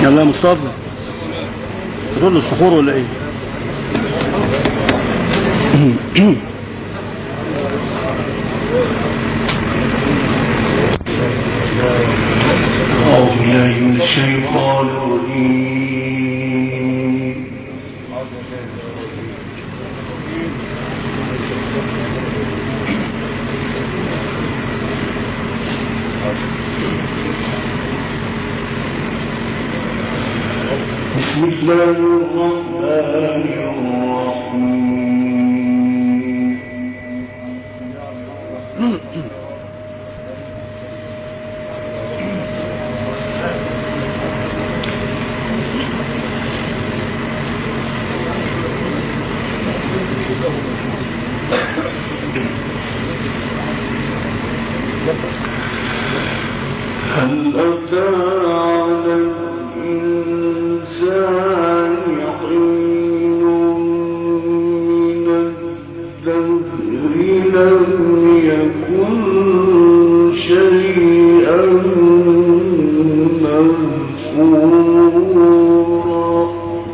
يلا يا مصطفى تقول له السحور ولا ايه؟ أعوذ بالله من الشيطان الرجيم. بسم الله الرحمن الرحيم. هل أتى على الإنسان حين من الدهر لم يكن شيئا مذكورا.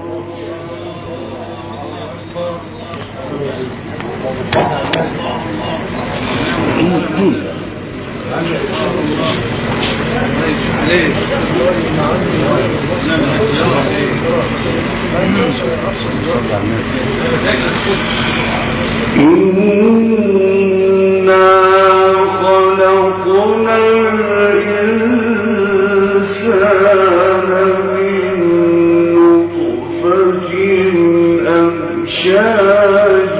إنا خلقنا الإنسان من نطفة أمشاج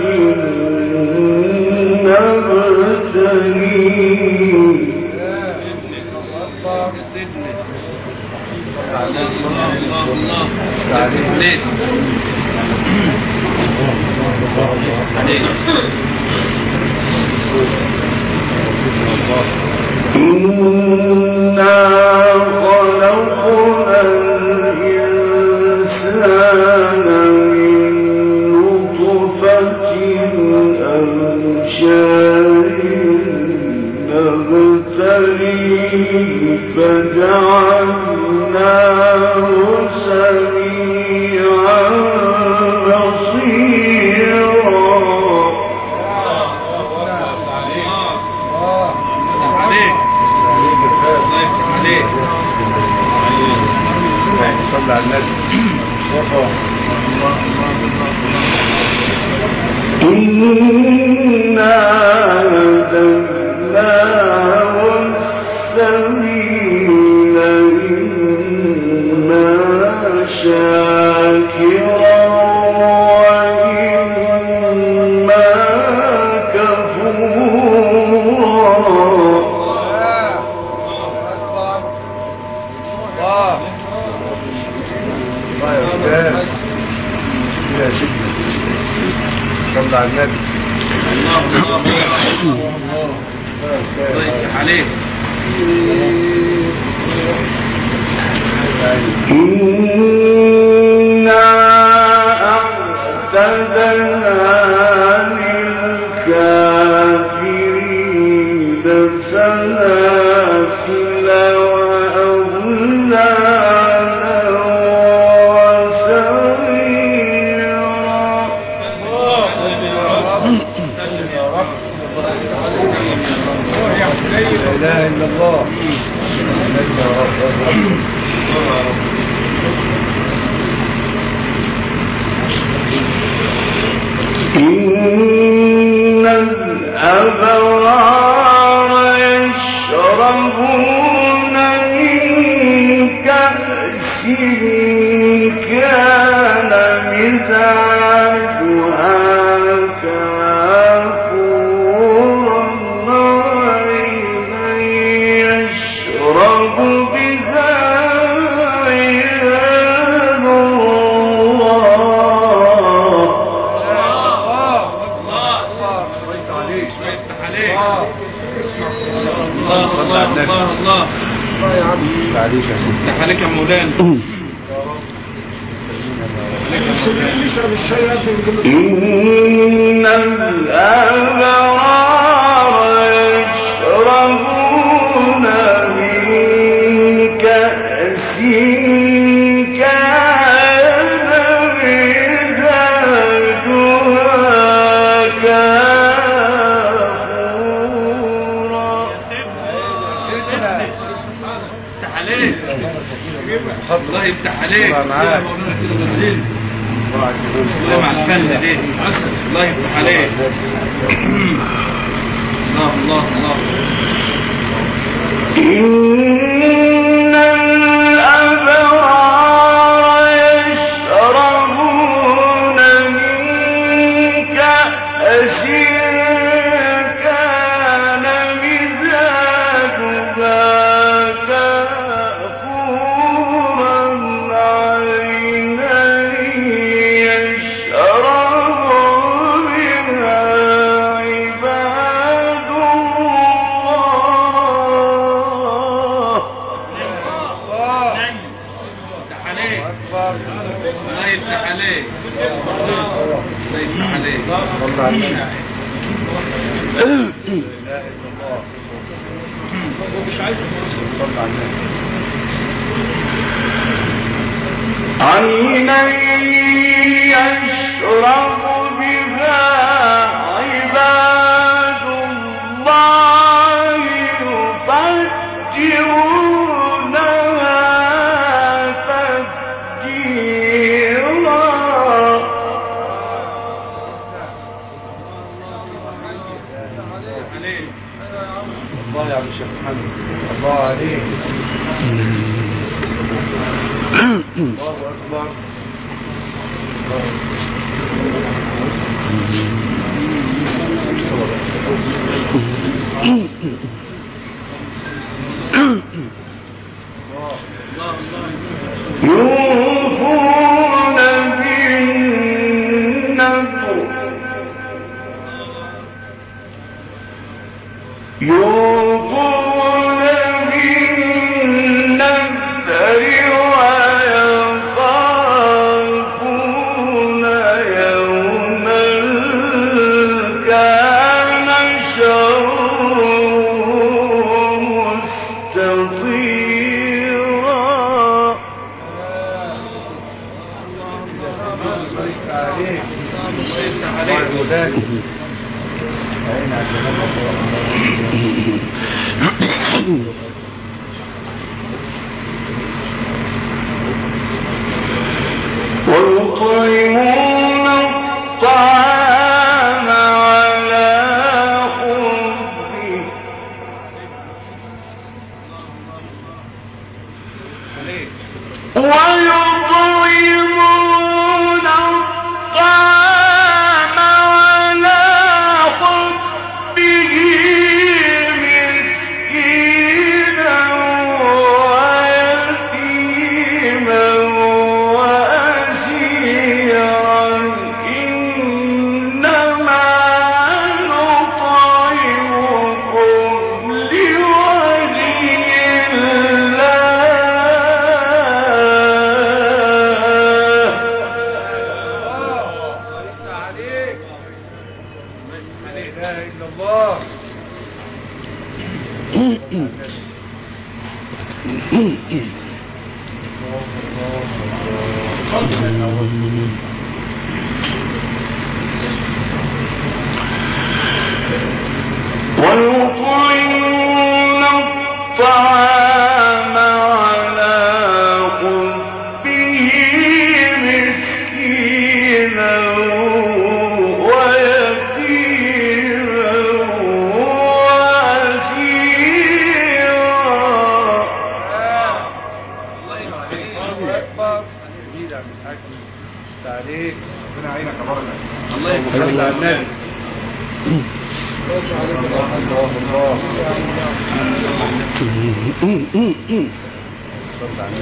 نبتليه. إنا خلقنا الإنسان من نطفة أمشاج نبتليه فجعلناه سميعا بصيرا. صلى على النبي. إنا هديناه السبيل إما شاكرا وإما كفورا. صلى على النبي. إنا أعتدنا للكافرين سلاسل وأغلالا وسعيرا. لا إله إلا الله. إن الأبرار يشربون من كأس كان مزاجها كافورا عينا يشرب بها عباد الله. صلى على النبي. الله يا عم عليك يا سيدي. عليك يا مولانا. نشرب الشاي. إن الأبرار يشربون من كأس عليك الله يفتح عليك الله مع الفن دي الله يفتح عليك الله الله الله إن الأبرار يشربون من كأس كان مزاجها كافورا عينا يشرب بها عباد الله يفتح عليك الله يفتح عليك عينا يشرب بها عباد الله يفجرونها تفجيرا الله يا عم الشيخ محمد الله عليك الله أكبر يوفون بالنذر يوفون بالنذر ويخافون يوما كان شره مستطيرا ويطعمون الطعام على حبه ويطعمون الطعام على حبه مسكينا ويتيما وأسيرا إنما نطعمكم لوجه ويطعمون الطعام على حبه مسكينا ويتيما وأسيرا عليك ربنا يعينك يا بركه الله يفتح صلى على عليك النبي الله الله صلى على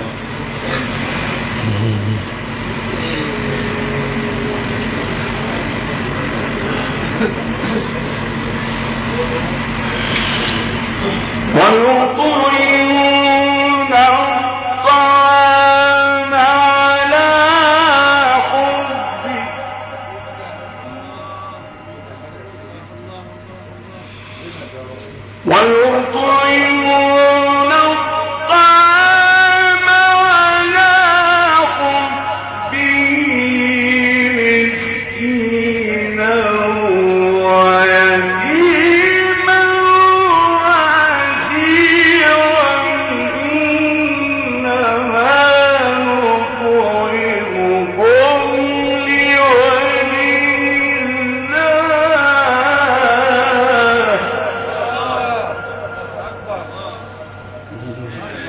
ويطعمون الطعام على حبه ويطعمون الطعام على حبه مسكينا ويتيما وأسيرا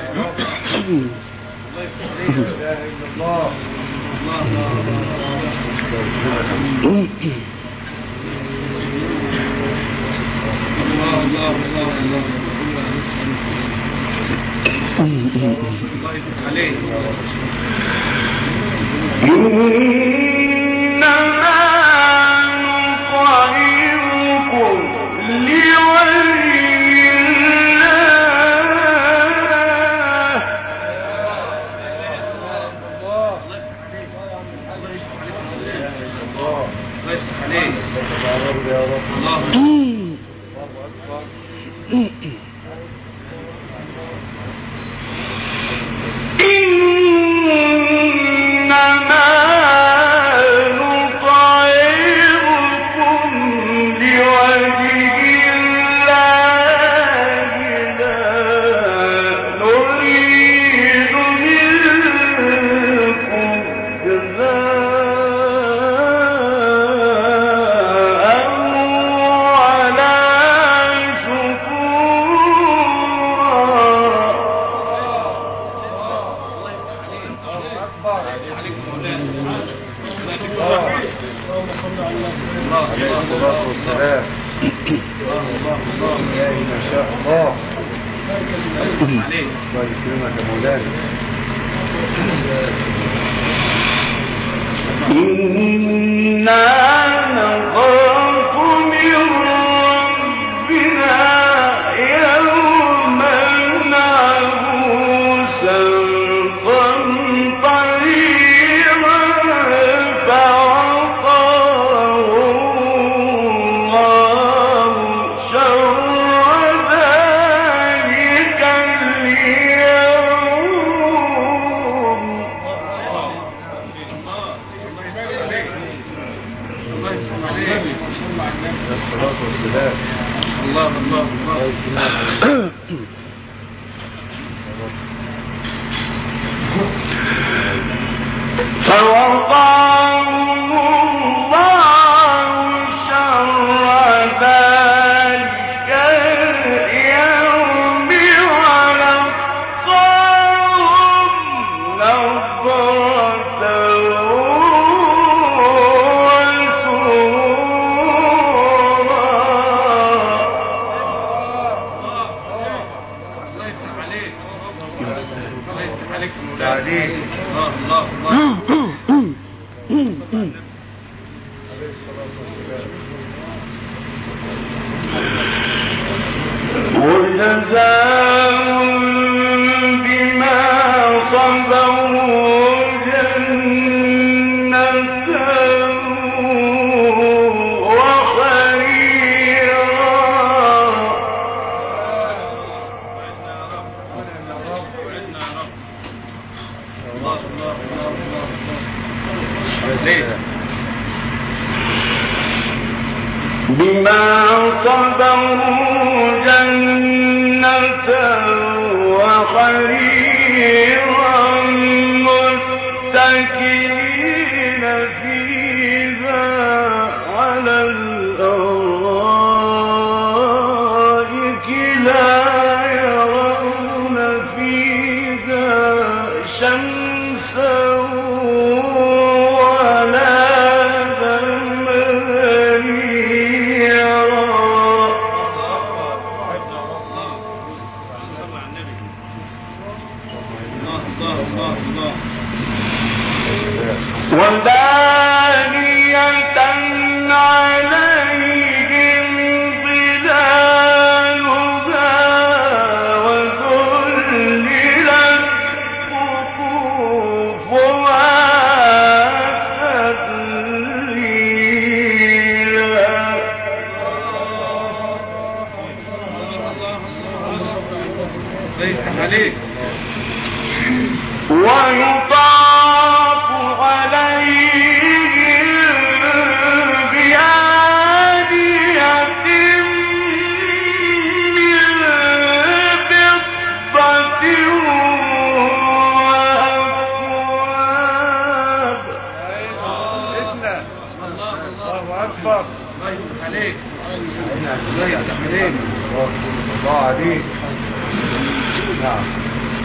الله عليك. نعم.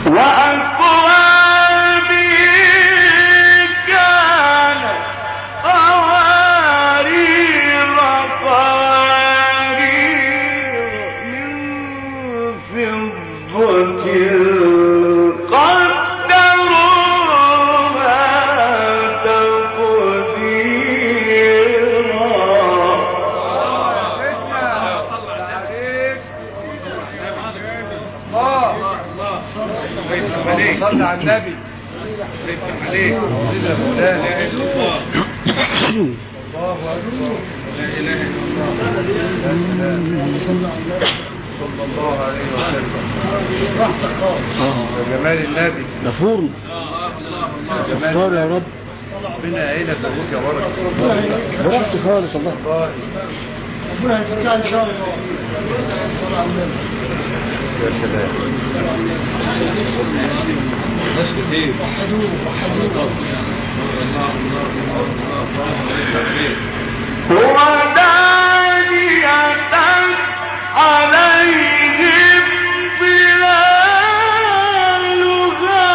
وأكواب كانت قوارير من فضة قدروها تقديرا. صل على النبي عليك سيدنا مولانا. الله اكبر. لا اله الا الله. يا سلام صلى الله عليه وسلم. رحصة خالص جمال النبي ده فرن اختار يا رب. ربنا يعينك ابوك يا بركه. ده شفت خالص والله. ربنا يفكها ان شاء الله. صلى على النبي. يا سلام. ناس كتير. وحدوه. هو دانية عليهم ظلالها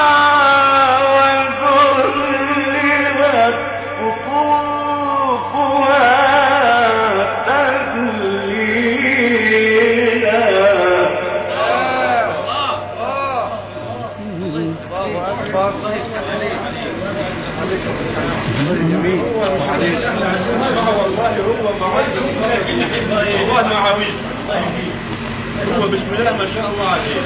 وذللت قطوفها تذليلا. جميل. والله ما عاوز هو بسم الله ما شاء الله عليه.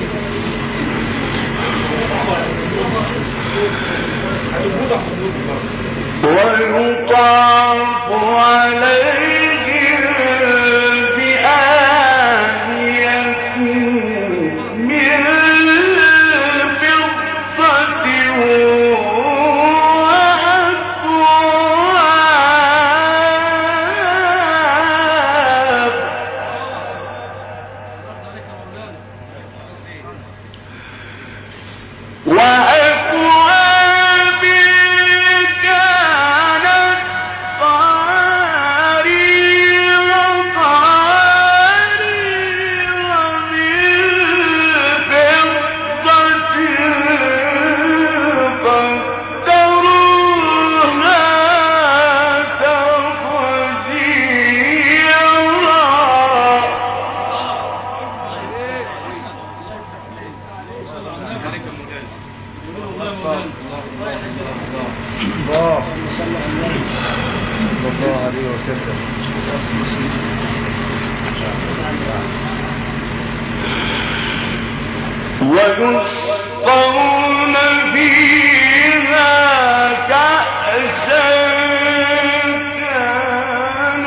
ويطاف عليهم بآنية من فضة وأكواب كانت قوارير من فضة قدروها الله صلى الله عليه وسلم. ويسقون فيها كأسا كان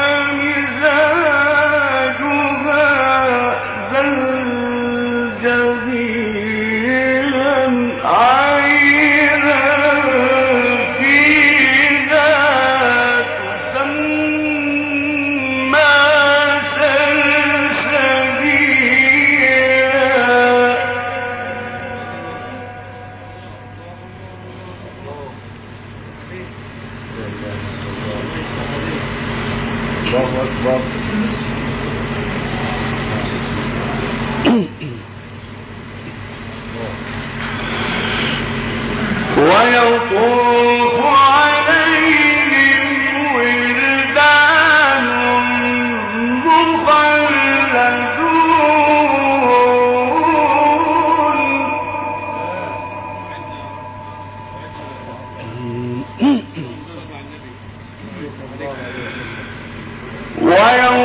مزاجها زنجبيلا عينا فيها تسمى سلسبيلا. الله اكبر. ويطوف عليهم ولدان مخلدون. ويوم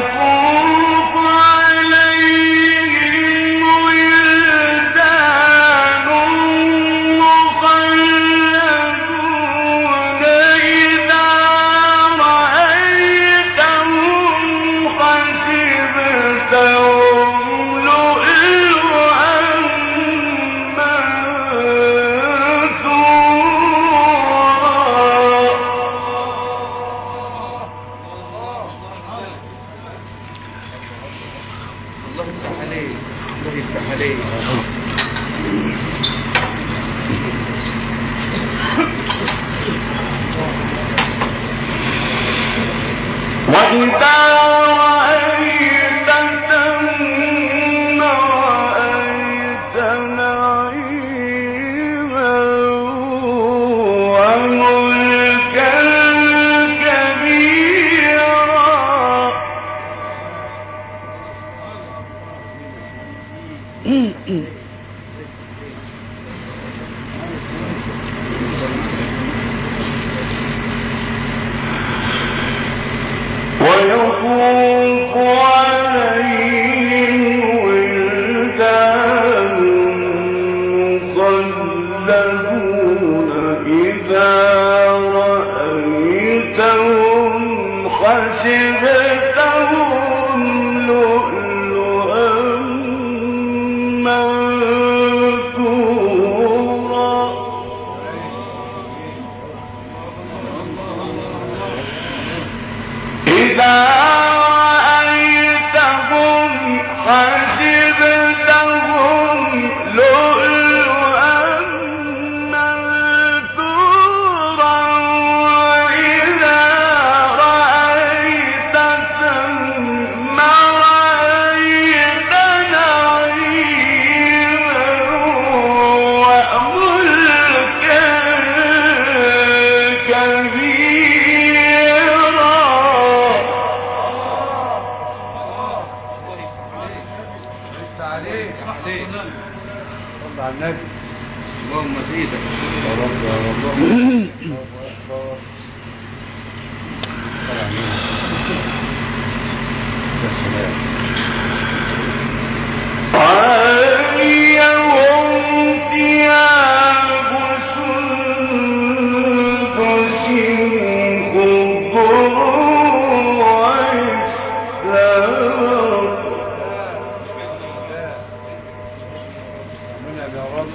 المقلدون إذا رأيتهم حسبتهم لؤلؤا منثورا إذا رأيتهم حسبتهم لؤلؤا منثورا وإذا رأيت ثم رأيت نعيما وملكا كبيرا. عليك صل على النبي. اللهم زيدك يا رب يا رب. يا سلام. عليهم ثياب سندس خضر واستبرق. امين يا رب.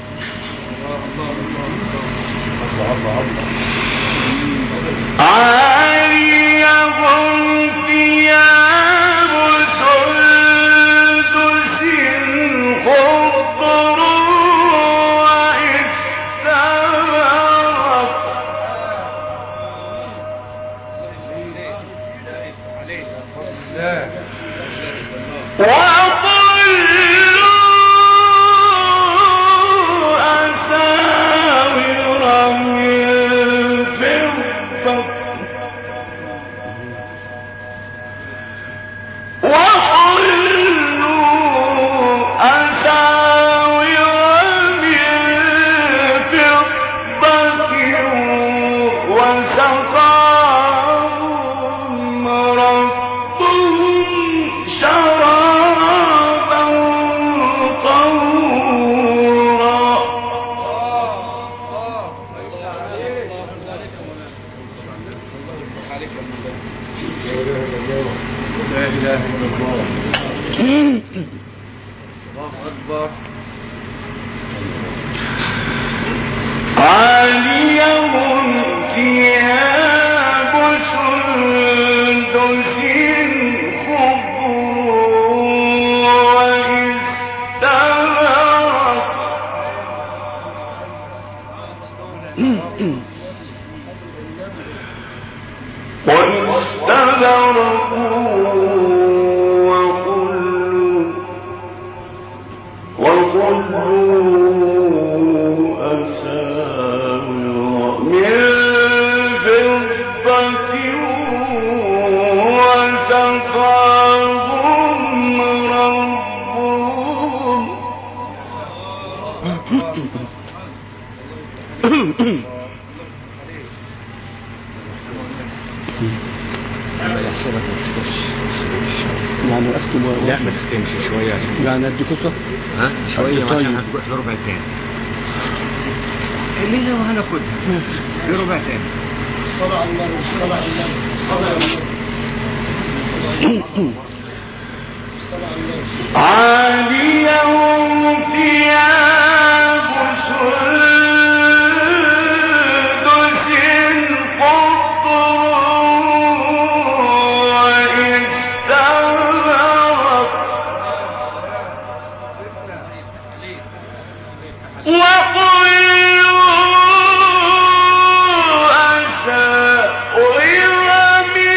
عليهم ثياب سندس خضر واستبرق. وظلوا أساور من فضة وحلوا أساور من فضة وسقاهم ربهم شرابا طهورا. لا اله الا الله. الله اكبر. عليهم ثياب سندس خضر واستبرق. وظلوا أساور من فضة وسقاهم ربهم يعني اكتب لا ما تختمش شوية عشان يعني ادي فرصه. ها شوية طيب. عشان هتروح في ربع تاني الليلة وهناخدها في ربع تاني. الصلاة على الله والصلاة على الله الصلاة على الله. عليهم ثياب سندس خضر واستبرق. وقلوا أساور من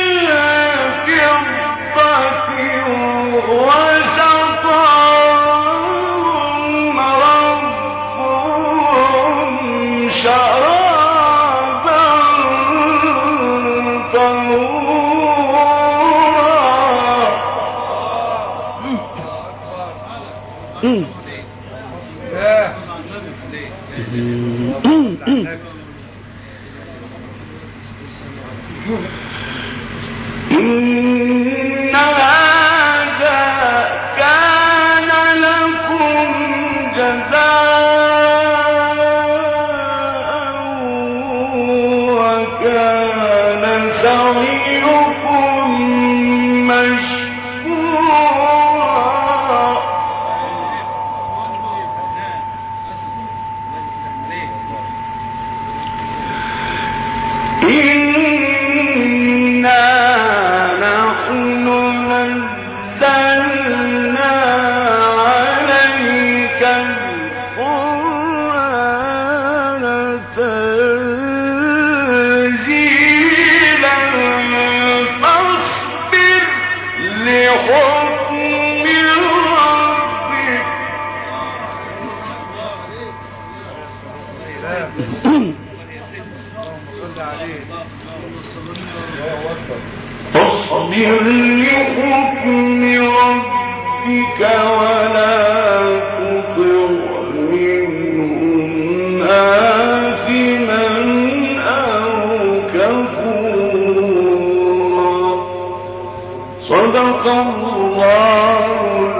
فضة وسقاهم ربهم شرابا طهورا. إن هذا كان لكم جزاء اللهم صل عليه. فاصبر لحكم ربك ولا تطع منهم آثما أو كفورا. صدق الله